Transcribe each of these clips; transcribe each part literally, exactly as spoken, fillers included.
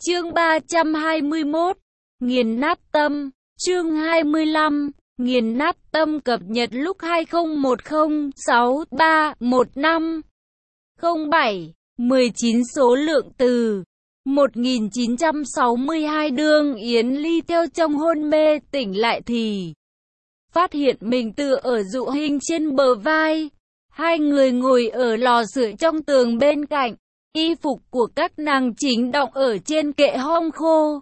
Chương ba trăm hai mươi mốt. Nghiền nát tâm. Chương hai mươi lăm. Nghiền nát tâm cập nhật lúc hai không một không sáu ba một năm không bảy mười chín số lượng từ một nghìn chín trăm sáu mươi hai. Đương Yến Ly theo trong hôn mê tỉnh lại thì phát hiện mình tựa ở Dụ Hinh trên bờ vai. Hai người ngồi ở lò sưởi trong tường bên cạnh. Y phục của các nàng chính đọng ở trên kệ hong khô.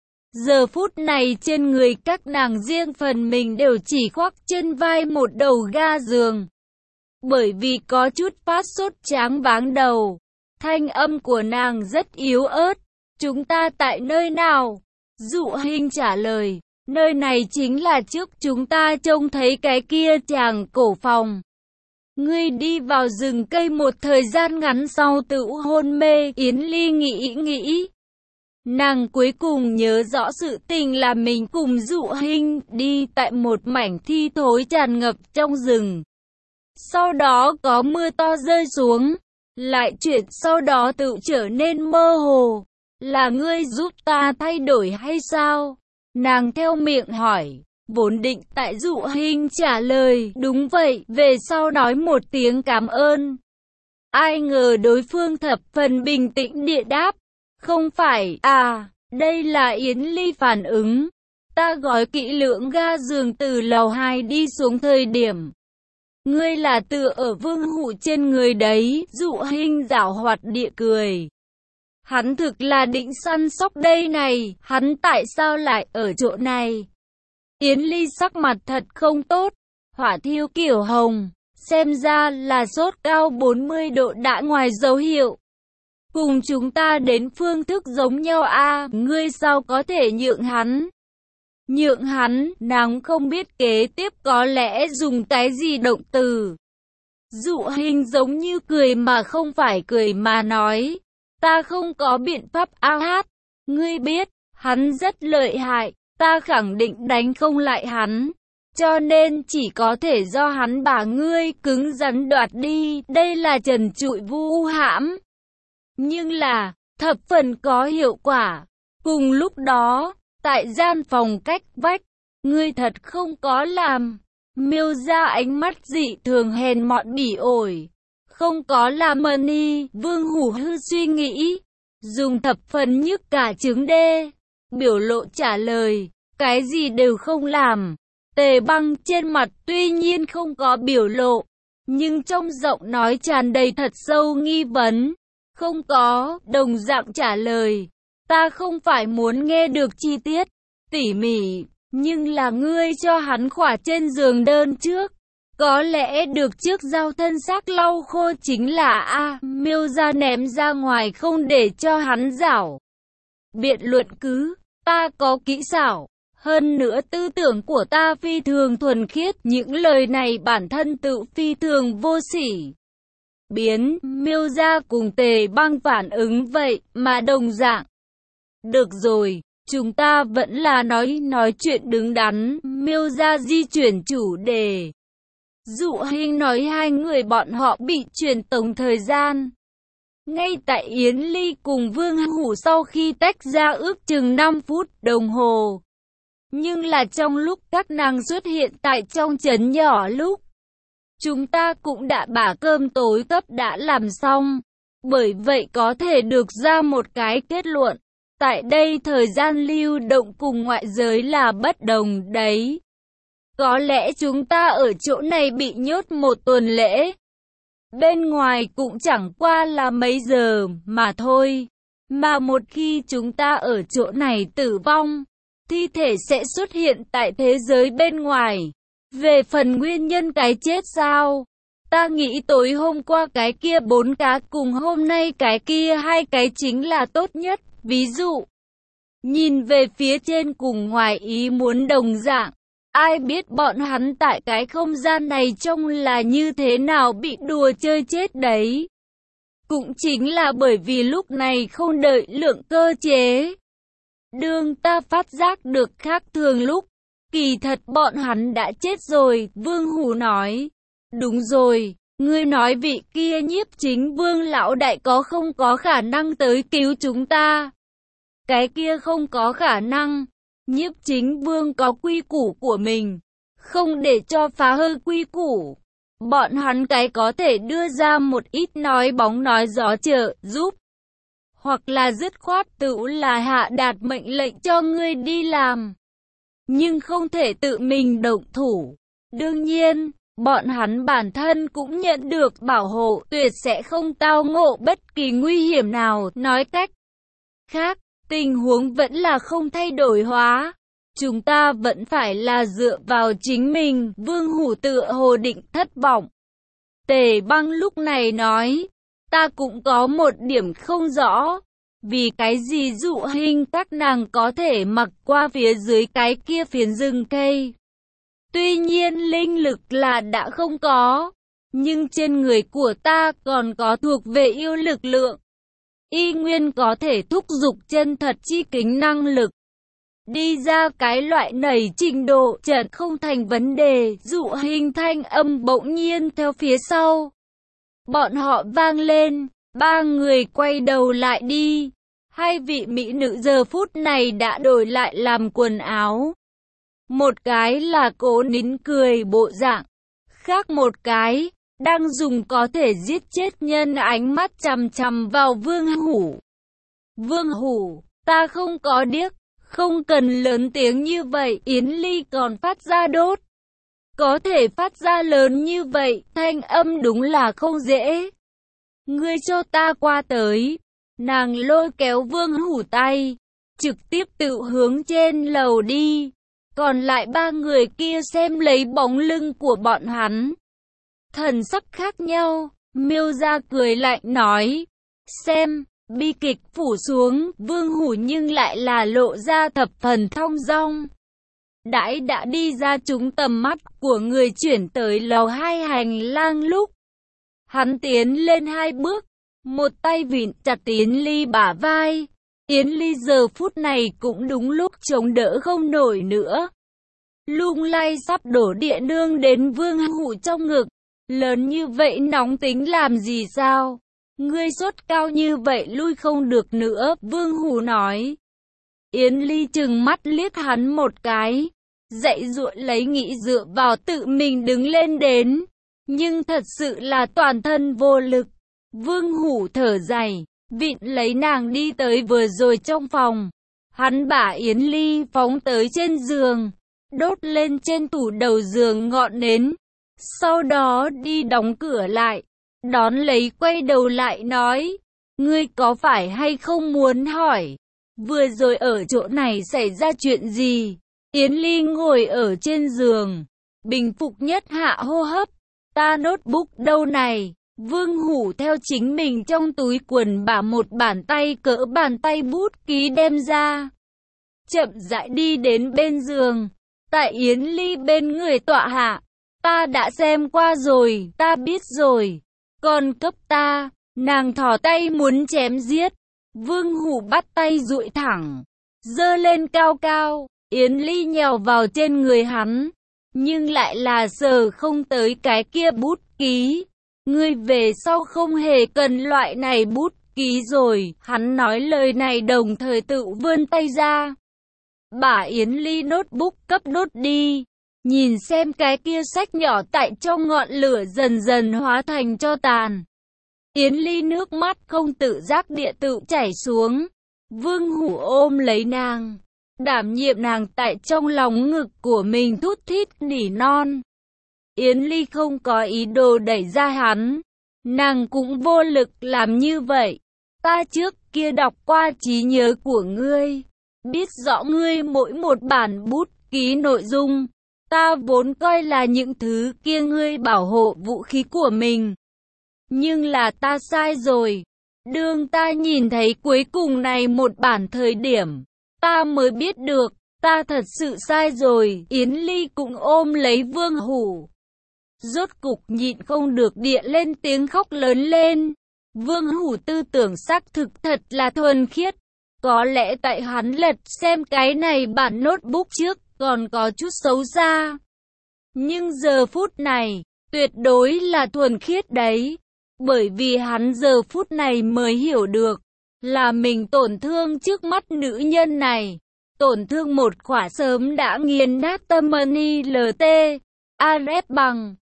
Giờ phút này trên người các nàng riêng phần mình đều chỉ khoác trên vai một đầu ga giường. Bởi vì có chút phát sốt choáng váng đầu, thanh âm của nàng rất yếu ớt. Chúng ta tại nơi nào? Dụ Hinh trả lời, nơi này chính là trước chúng ta trông thấy cái kia tràng cổ phòng. Ngươi đi vào rừng cây một thời gian ngắn sau tự hôn mê. Yến Ly nghĩ nghĩ. Nàng cuối cùng nhớ rõ sự tình là mình cùng Dụ Hinh đi tại một mảnh thi thối tràn ngập trong rừng. Sau đó có mưa to rơi xuống. Lại chuyện sau đó tự trở nên mơ hồ. Là ngươi giúp ta thay đổi hay sao? Nàng theo miệng hỏi. Vốn định tại Dụ Hinh trả lời, đúng vậy, về sau nói một tiếng cảm ơn. Ai ngờ đối phương thập phần bình tĩnh địa đáp. Không phải, à, đây là Yến Ly phản ứng. Ta gói kỹ lưỡng ga giường từ lầu hai đi xuống thời điểm. Ngươi là tựa ở vương hụ trên người đấy. Dụ Hinh giảo hoạt địa cười. Hắn thực là định săn sóc đây này, hắn tại sao lại ở chỗ này? Yến Ly sắc mặt thật không tốt, hỏa thiêu kiểu hồng, xem ra là sốt cao bốn mươi độ đã ngoài dấu hiệu. Cùng chúng ta đến phương thức giống nhau a, à, ngươi sao có thể nhượng hắn? Nhượng hắn, nàng không biết kế tiếp có lẽ dùng cái gì động từ. Dụ Hinh giống như cười mà không phải cười mà nói, ta không có biện pháp a hát, ngươi biết, hắn rất lợi hại. Ta khẳng định đánh không lại hắn, cho nên chỉ có thể do hắn bả ngươi cứng rắn đoạt đi. Đây là trần trụi vu hãm, nhưng là thập phần có hiệu quả. Cùng lúc đó, tại gian phòng cách vách, ngươi thật không có làm. Miêu ra ánh mắt dị thường hèn mọn bỉ ổi. Không có làm mờ ni. Vương Hủ Hư suy nghĩ, dùng thập phần nhức cả trứng đê. Biểu lộ trả lời, cái gì đều không làm. Tề Băng trên mặt tuy nhiên không có biểu lộ, nhưng trong giọng nói tràn đầy thật sâu nghi vấn. Không có, đồng dạng trả lời. Ta không phải muốn nghe được chi tiết, tỉ mỉ, nhưng là ngươi cho hắn khỏa trên giường đơn trước. Có lẽ được trước giao thân xác lau khô chính là A. Miêu ra ném ra ngoài không để cho hắn giảo. Biện luận cứ. Ta có kỹ xảo, hơn nữa tư tưởng của ta phi thường thuần khiết, những lời này bản thân tự phi thường vô sỉ. Biến, Miêu ra cùng Tề Băng phản ứng vậy, mà đồng dạng. Được rồi, chúng ta vẫn là nói nói chuyện đứng đắn. Miêu ra di chuyển chủ đề. Dụ Hinh nói hai người bọn họ bị truyền tống thời gian. Ngay tại Yến Ly cùng Vương Hủ sau khi tách ra ước chừng năm phút đồng hồ. Nhưng là trong lúc các nàng xuất hiện tại trong trấn nhỏ lúc, chúng ta cũng đã bả cơm tối cấp đã làm xong. Bởi vậy có thể được ra một cái kết luận. Tại đây thời gian lưu động cùng ngoại giới là bất đồng đấy. Có lẽ chúng ta ở chỗ này bị nhốt một tuần lễ. Bên ngoài cũng chẳng qua là mấy giờ mà thôi. Mà một khi chúng ta ở chỗ này tử vong, thi thể sẽ xuất hiện tại thế giới bên ngoài. Về phần nguyên nhân cái chết sao? Ta nghĩ tối hôm qua cái kia bốn cá cùng hôm nay cái kia hai cái chính là tốt nhất. Ví dụ, nhìn về phía trên cùng ngoài ý muốn đồng dạng. Ai biết bọn hắn tại cái không gian này trông là như thế nào bị đùa chơi chết đấy. Cũng chính là bởi vì lúc này không đợi lượng cơ chế. Đương ta phát giác được khác thường lúc, kỳ thật bọn hắn đã chết rồi, Vương Hủ nói. Đúng rồi, ngươi nói vị kia nhiếp chính Vương lão đại có không có khả năng tới cứu chúng ta? Cái kia không có khả năng. Nhiếp Chính Vương có quy củ của mình, không để cho phá hư quy củ. Bọn hắn cái có thể đưa ra một ít nói bóng nói gió trợ giúp, hoặc là dứt khoát tự là hạ đạt mệnh lệnh cho ngươi đi làm, nhưng không thể tự mình động thủ. Đương nhiên, bọn hắn bản thân cũng nhận được bảo hộ, tuyệt sẽ không tao ngộ bất kỳ nguy hiểm nào. Nói cách khác, tình huống vẫn là không thay đổi hóa. Chúng ta vẫn phải là dựa vào chính mình. Vương Hủ tựa hồ định thất vọng. Tề Băng lúc này nói, ta cũng có một điểm không rõ. Vì cái gì Dụ Hình các nàng có thể mặc qua phía dưới cái kia phiến rừng cây. Tuy nhiên linh lực là đã không có, nhưng trên người của ta còn có thuộc về yêu lực lượng. Y nguyên có thể thúc giục chân thật chi kính năng lực. Đi ra cái loại nảy trình độ chợt không thành vấn đề. Dụ Hình thanh âm bỗng nhiên theo phía sau. Bọn họ vang lên, ba người quay đầu lại đi. Hai vị mỹ nữ giờ phút này đã đổi lại làm quần áo. Một cái là cố nín cười bộ dạng, khác một cái đang dùng có thể giết chết nhân ánh mắt chằm chằm vào Vương Hủ. Vương Hủ, ta không có điếc, không cần lớn tiếng như vậy. Yến Ly còn phát ra đốt. Có thể phát ra lớn như vậy, thanh âm đúng là không dễ. Ngươi cho ta qua tới. Nàng lôi kéo Vương Hủ tay, trực tiếp tự hướng trên lầu đi. Còn lại ba người kia xem lấy bóng lưng của bọn hắn. Thần sắc khác nhau, Miêu Gia cười lạnh nói. Xem, bi kịch phủ xuống, Vương Hủ nhưng lại là lộ ra thập phần thong dong. Đãi đã đi ra trúng tầm mắt của người chuyển tới lầu hai hành lang lúc. Hắn tiến lên hai bước, một tay vịn chặt Yến Ly bả vai. Yến Ly giờ phút này cũng đúng lúc chống đỡ không nổi nữa. Lung lay sắp đổ địa nương đến Vương Hủ trong ngực. Lớn như vậy nóng tính làm gì sao? Ngươi sốt cao như vậy lui không được nữa, Vương Hủ nói. Yến Ly trừng mắt liếc hắn một cái. Dậy dụa lấy nghĩ dựa vào tự mình đứng lên đến. Nhưng thật sự là toàn thân vô lực. Vương Hủ thở dài, vịn lấy nàng đi tới vừa rồi trong phòng. Hắn bả Yến Ly phóng tới trên giường, đốt lên trên tủ đầu giường ngọn nến. Sau đó đi đóng cửa lại, đón lấy quay đầu lại nói, ngươi có phải hay không muốn hỏi, vừa rồi ở chỗ này xảy ra chuyện gì? Yến Ly ngồi ở trên giường, bình phục nhất hạ hô hấp, ta notebook đâu này? Vương Hủ theo chính mình trong túi quần bả một bàn tay cỡ bàn tay bút ký đem ra. Chậm rãi đi đến bên giường, tại Yến Ly bên người tọa hạ. Ta đã xem qua rồi, ta biết rồi. Còn cấp ta, nàng thò tay muốn chém giết. Vương Hủ bắt tay duỗi thẳng, giơ lên cao cao. Yến Ly nhào vào trên người hắn, nhưng lại là sờ không tới cái kia bút ký. Ngươi về sau không hề cần loại này bút ký rồi. Hắn nói lời này đồng thời tự vươn tay ra, bả Yến Ly notebook cấp nốt đi. Nhìn xem cái kia sách nhỏ tại trong ngọn lửa dần dần hóa thành tro tàn. Yến Ly nước mắt không tự giác địa tự chảy xuống. Vương Hủ ôm lấy nàng, đảm nhiệm nàng tại trong lòng ngực của mình thút thít nỉ non. Yến Ly không có ý đồ đẩy ra hắn, nàng cũng vô lực làm như vậy. Ta trước kia đọc qua trí nhớ của ngươi, biết rõ ngươi mỗi một bản bút ký nội dung. Ta vốn coi là những thứ kia ngươi bảo hộ vũ khí của mình. Nhưng là ta sai rồi. Đương ta nhìn thấy cuối cùng này một bản thời điểm, ta mới biết được, ta thật sự sai rồi. Yến Ly cũng ôm lấy Vương Hủ, rốt cục nhịn không được địa lên tiếng khóc lớn lên. Vương Hủ tư tưởng xác thực thật là thuần khiết. Có lẽ tại hắn lật xem cái này bản notebook trước còn có chút xấu xa. Nhưng giờ phút này, tuyệt đối là thuần khiết đấy. Bởi vì hắn giờ phút này mới hiểu được, Là mình tổn thương trước mắt nữ nhân này. Tổn thương một khỏa sớm đã nghiền nát tâm N I L T. A Rep bằng